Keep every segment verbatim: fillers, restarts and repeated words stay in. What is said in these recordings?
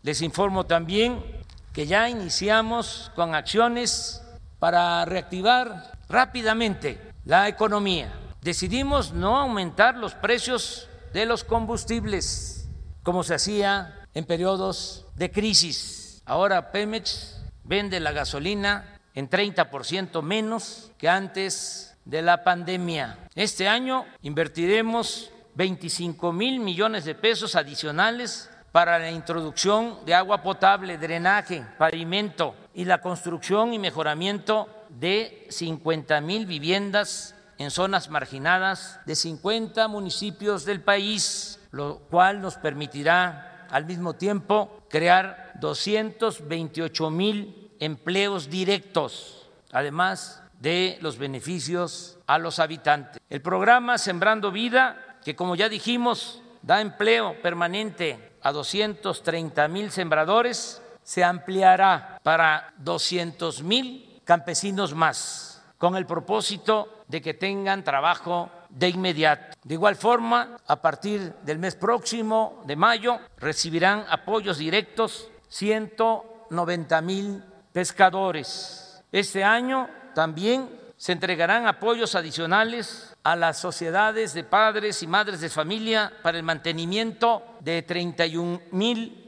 Les informo también que ya iniciamos con acciones para reactivar rápidamente la economía. Decidimos no aumentar los precios de los combustibles como se hacía en periodos de crisis. Ahora Pemex vende la gasolina en treinta por ciento menos que antes de la pandemia. Este año invertiremos veinticinco mil millones de pesos adicionales para la introducción de agua potable, drenaje, pavimento y la construcción y mejoramiento de cincuenta mil viviendas en zonas marginadas de cincuenta municipios del país, lo cual nos permitirá al mismo tiempo crear doscientos veintiocho mil empleos directos, además de los beneficios a los habitantes. El programa Sembrando Vida, que como ya dijimos, da empleo permanente a doscientos treinta mil sembradores, se ampliará para doscientos mil campesinos más, con el propósito de que tengan trabajo de inmediato. De igual forma, a partir del mes próximo, de mayo, recibirán apoyos directos ciento noventa mil pescadores. Este año también se entregarán apoyos adicionales a las sociedades de padres y madres de familia para el mantenimiento de treinta y un mil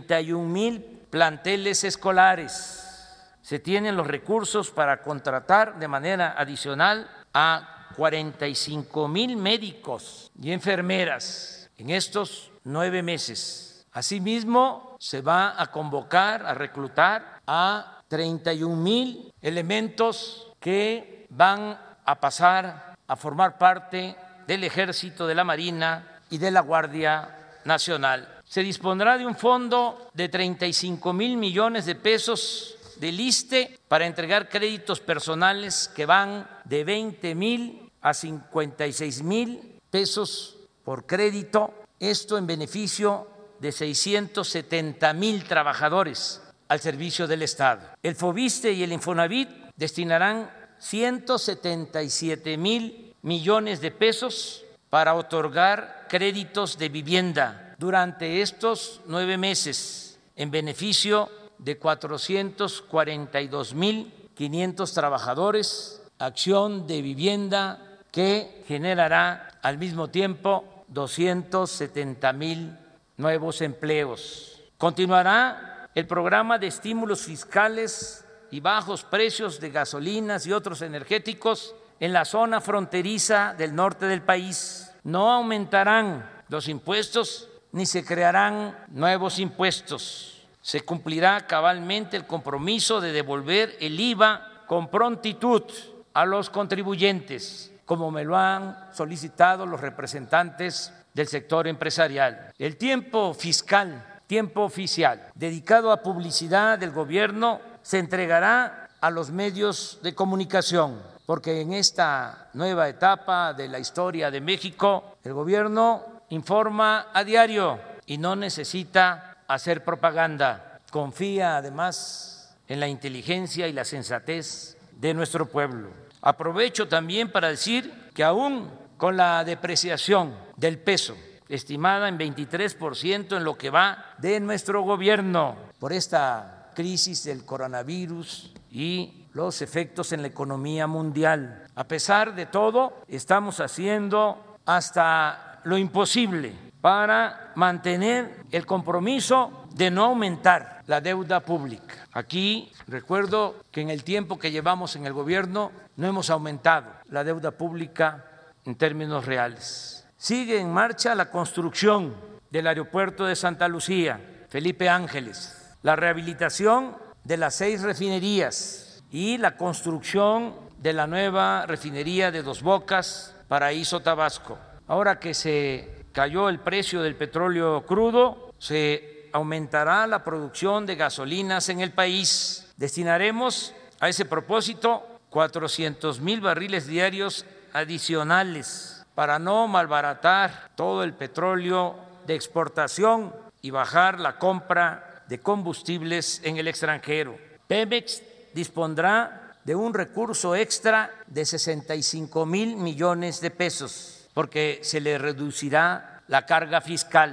planteles escolares. Se tienen los recursos para contratar de manera adicional a cuarenta y cinco mil médicos y enfermeras en estos nueve meses. Asimismo, se va a convocar, a reclutar a treinta y un mil elementos que van a pasar a formar parte del Ejército, de la Marina y de la Guardia Nacional. Se dispondrá de un fondo de treinta y cinco mil millones de pesos del ISSSTE para entregar créditos personales que van de veinte mil a cincuenta y seis mil pesos por crédito, esto en beneficio de seiscientos setenta mil trabajadores al servicio del Estado. El FOBISSSTE y el Infonavit destinarán ciento setenta y siete mil millones de pesos para otorgar créditos de vivienda durante estos nueve meses en beneficio de cuatrocientos cuarenta y dos mil quinientos trabajadores, acción de vivienda que generará al mismo tiempo doscientos setenta mil nuevos empleos. Continuará el programa de estímulos fiscales y bajos precios de gasolinas y otros energéticos en la zona fronteriza del norte del país. No aumentarán los impuestos ni se crearán nuevos impuestos. Se cumplirá cabalmente el compromiso de devolver el I V A con prontitud a los contribuyentes, como me lo han solicitado los representantes del sector empresarial. El tiempo fiscal, tiempo oficial, dedicado a publicidad del gobierno, se entregará a los medios de comunicación, porque en esta nueva etapa de la historia de México, el gobierno informa a diario y no necesita hacer propaganda. Confía además en la inteligencia y la sensatez de nuestro pueblo. Aprovecho también para decir que aún con la depreciación del peso, estimada en veintitrés por ciento en lo que va de nuestro gobierno por esta crisis del coronavirus y los efectos en la economía mundial, a pesar de todo, estamos haciendo hasta lo imposible para mantener el compromiso de no aumentar la deuda pública. Aquí recuerdo que en el tiempo que llevamos en el gobierno no hemos aumentado la deuda pública en términos reales. Sigue en marcha la construcción del aeropuerto de Santa Lucía, Felipe Ángeles, la rehabilitación de las seis refinerías y la construcción de la nueva refinería de Dos Bocas, Paraíso, Tabasco. Ahora que se cayó el precio del petróleo crudo, se aumentará la producción de gasolinas en el país. Destinaremos a ese propósito cuatrocientos mil barriles diarios adicionales para no malbaratar todo el petróleo de exportación y bajar la compra de combustibles en el extranjero. Pemex dispondrá de un recurso extra de sesenta y cinco mil millones de pesos porque se le reducirá la carga fiscal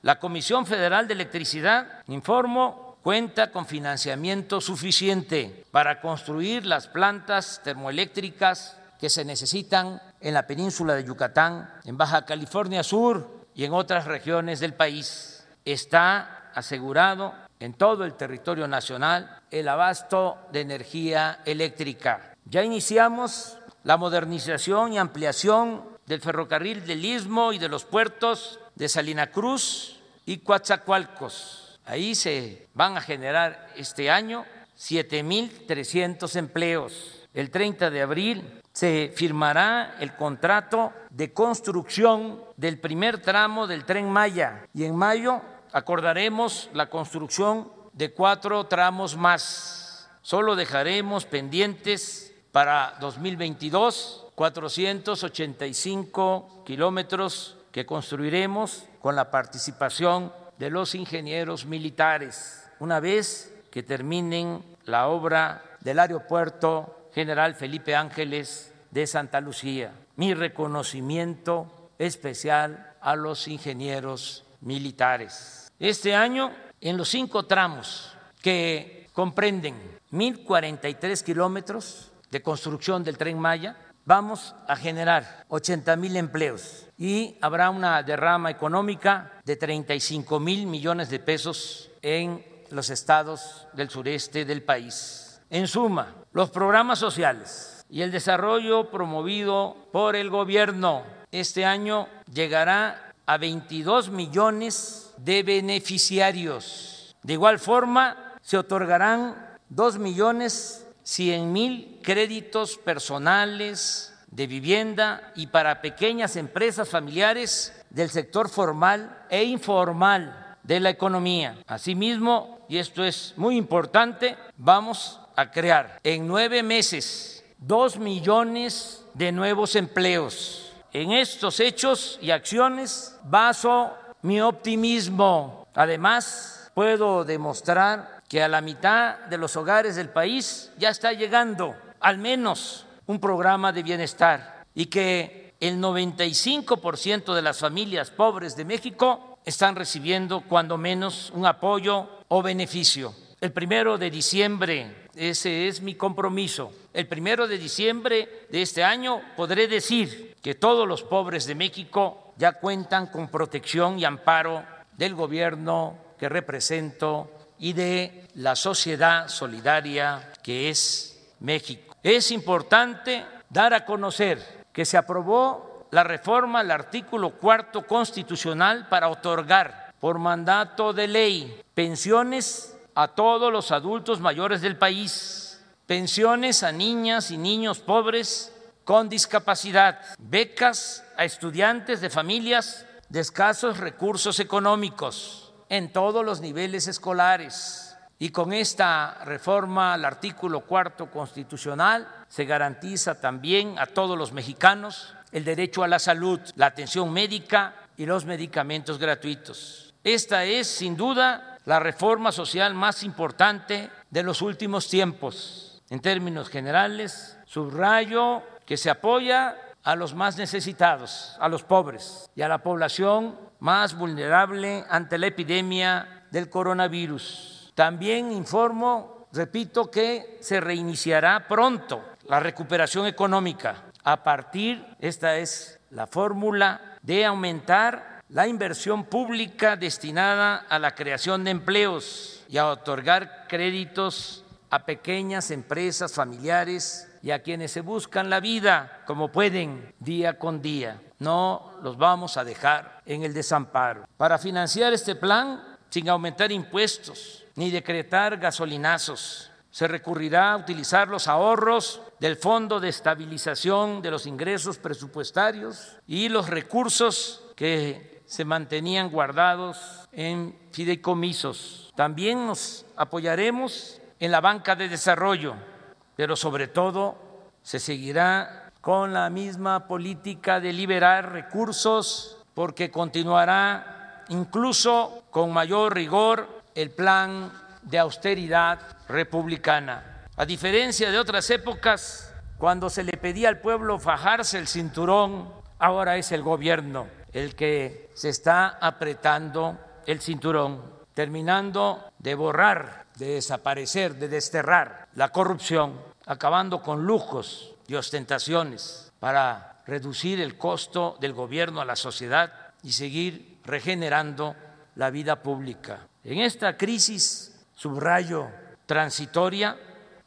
La Comisión Federal de Electricidad, informo, cuenta con financiamiento suficiente para construir las plantas termoeléctricas que se necesitan en la península de Yucatán, en Baja California Sur y en otras regiones del país. Está asegurado en todo el territorio nacional el abasto de energía eléctrica. Ya iniciamos la modernización y ampliación del ferrocarril del Istmo y de los puertos de Salina Cruz y Coatzacoalcos. Ahí se van a generar este año siete mil trescientos empleos. El treinta de abril se firmará el contrato de construcción del primer tramo del Tren Maya y en mayo acordaremos la construcción de cuatro tramos más. Solo dejaremos pendientes para dos mil veintidós cuatrocientos ochenta y cinco kilómetros que construiremos con la participación de los ingenieros militares, una vez que terminen la obra del Aeropuerto General Felipe Ángeles de Santa Lucía. Mi reconocimiento especial a los ingenieros militares. Este año, en los cinco tramos que comprenden mil cuarenta y tres kilómetros de construcción del Tren Maya, vamos a generar ochenta mil empleos y habrá una derrama económica de treinta y cinco mil millones de pesos en los estados del sureste del país. En suma, los programas sociales y el desarrollo promovido por el gobierno este año llegará a veintidós millones de beneficiarios. De igual forma, se otorgarán dos millones cien mil créditos personales de vivienda y para pequeñas empresas familiares del sector formal e informal de la economía. Asimismo, y esto es muy importante, vamos a crear en nueve meses dos millones de nuevos empleos. En estos hechos y acciones baso mi optimismo. Además, puedo demostrar que a la mitad de los hogares del país ya está llegando al menos un programa de bienestar y que el noventa y cinco por ciento de las familias pobres de México están recibiendo cuando menos un apoyo o beneficio. El primero de diciembre, ese es mi compromiso, el primero de diciembre de este año podré decir que todos los pobres de México ya cuentan con protección y amparo del gobierno que represento y de la sociedad solidaria que es México. Es importante dar a conocer que se aprobó la reforma al artículo cuarto constitucional para otorgar por mandato de ley pensiones a todos los adultos mayores del país, pensiones a niñas y niños pobres con discapacidad, becas a estudiantes de familias de escasos recursos económicos en todos los niveles escolares. Y con esta reforma al artículo cuarto constitucional se garantiza también a todos los mexicanos el derecho a la salud, la atención médica y los medicamentos gratuitos. Esta es, sin duda, la reforma social más importante de los últimos tiempos. En términos generales, subrayo que se apoya a los más necesitados, a los pobres y a la población más vulnerable ante la epidemia del coronavirus. También informo, repito, que se reiniciará pronto la recuperación económica a partir, esta es la fórmula, de aumentar la inversión pública destinada a la creación de empleos y a otorgar créditos a pequeñas empresas familiares y a quienes se buscan la vida como pueden día con día. No los vamos a dejar en el desamparo. Para financiar este plan, sin aumentar impuestos ni decretar gasolinazos, se recurrirá a utilizar los ahorros del Fondo de Estabilización de los Ingresos Presupuestarios y los recursos que se mantenían guardados en fideicomisos. También nos apoyaremos en la banca de desarrollo, pero sobre todo se seguirá con la misma política de liberar recursos porque continuará incluso con mayor rigor el plan de austeridad republicana. A diferencia de otras épocas, cuando se le pedía al pueblo fajarse el cinturón, ahora es el gobierno el que se está apretando el cinturón, terminando de borrar, de desaparecer, de desterrar la corrupción, acabando con lujos y ostentaciones para reducir el costo del gobierno a la sociedad y seguir regenerando la vida pública. En esta crisis, subrayo, transitoria,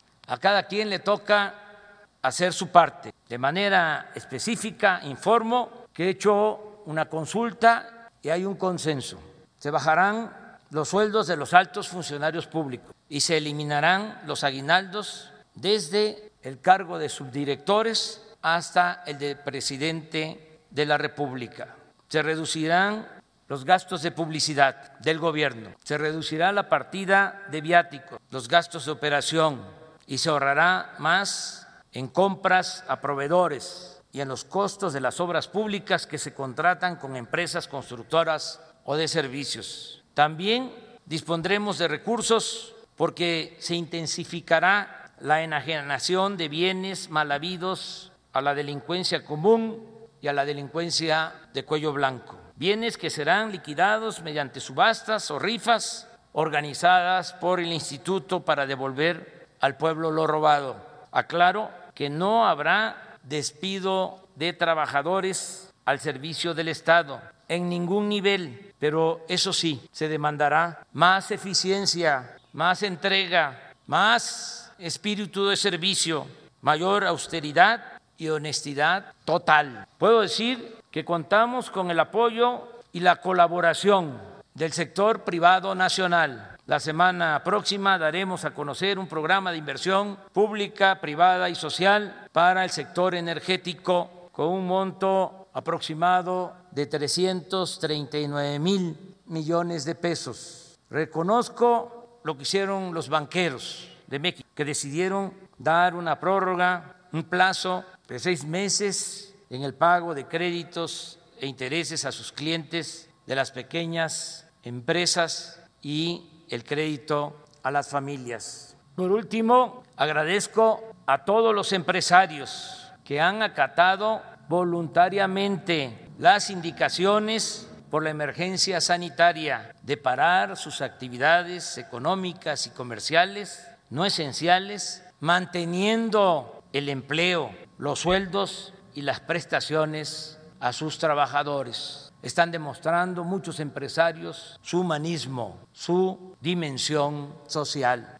a cada quien le toca hacer su parte. De manera específica, informo que he hecho una consulta y hay un consenso. Se bajarán los sueldos de los altos funcionarios públicos y se eliminarán los aguinaldos desde el cargo de subdirectores hasta el de presidente de la República. Se reducirán los gastos de publicidad del gobierno, se reducirá la partida de viáticos, los gastos de operación y se ahorrará más en compras a proveedores y en los costos de las obras públicas que se contratan con empresas constructoras o de servicios. También dispondremos de recursos porque se intensificará la enajenación de bienes mal habidos a la delincuencia común y a la delincuencia de cuello blanco. Bienes que serán liquidados mediante subastas o rifas organizadas por el Instituto para devolver al pueblo lo robado. Aclaro que no habrá despido de trabajadores al servicio del Estado en ningún nivel, pero eso sí, se demandará más eficiencia, más entrega, más espíritu de servicio, mayor austeridad y honestidad total. Puedo decir que contamos con el apoyo y la colaboración del sector privado nacional. La semana próxima daremos a conocer un programa de inversión pública, privada y social para el sector energético con un monto aproximado de trescientos treinta y nueve mil millones de pesos. Reconozco lo que hicieron los banqueros de México, que decidieron dar una prórroga, un plazo de seis meses en el pago de créditos e intereses a sus clientes de las pequeñas empresas y el crédito a las familias. Por último, agradezco a todos los empresarios que han acatado voluntariamente las indicaciones por la emergencia sanitaria de parar sus actividades económicas y comerciales no esenciales, manteniendo el empleo, los sueldos y las prestaciones a sus trabajadores. Están demostrando muchos empresarios su humanismo, su dimensión social.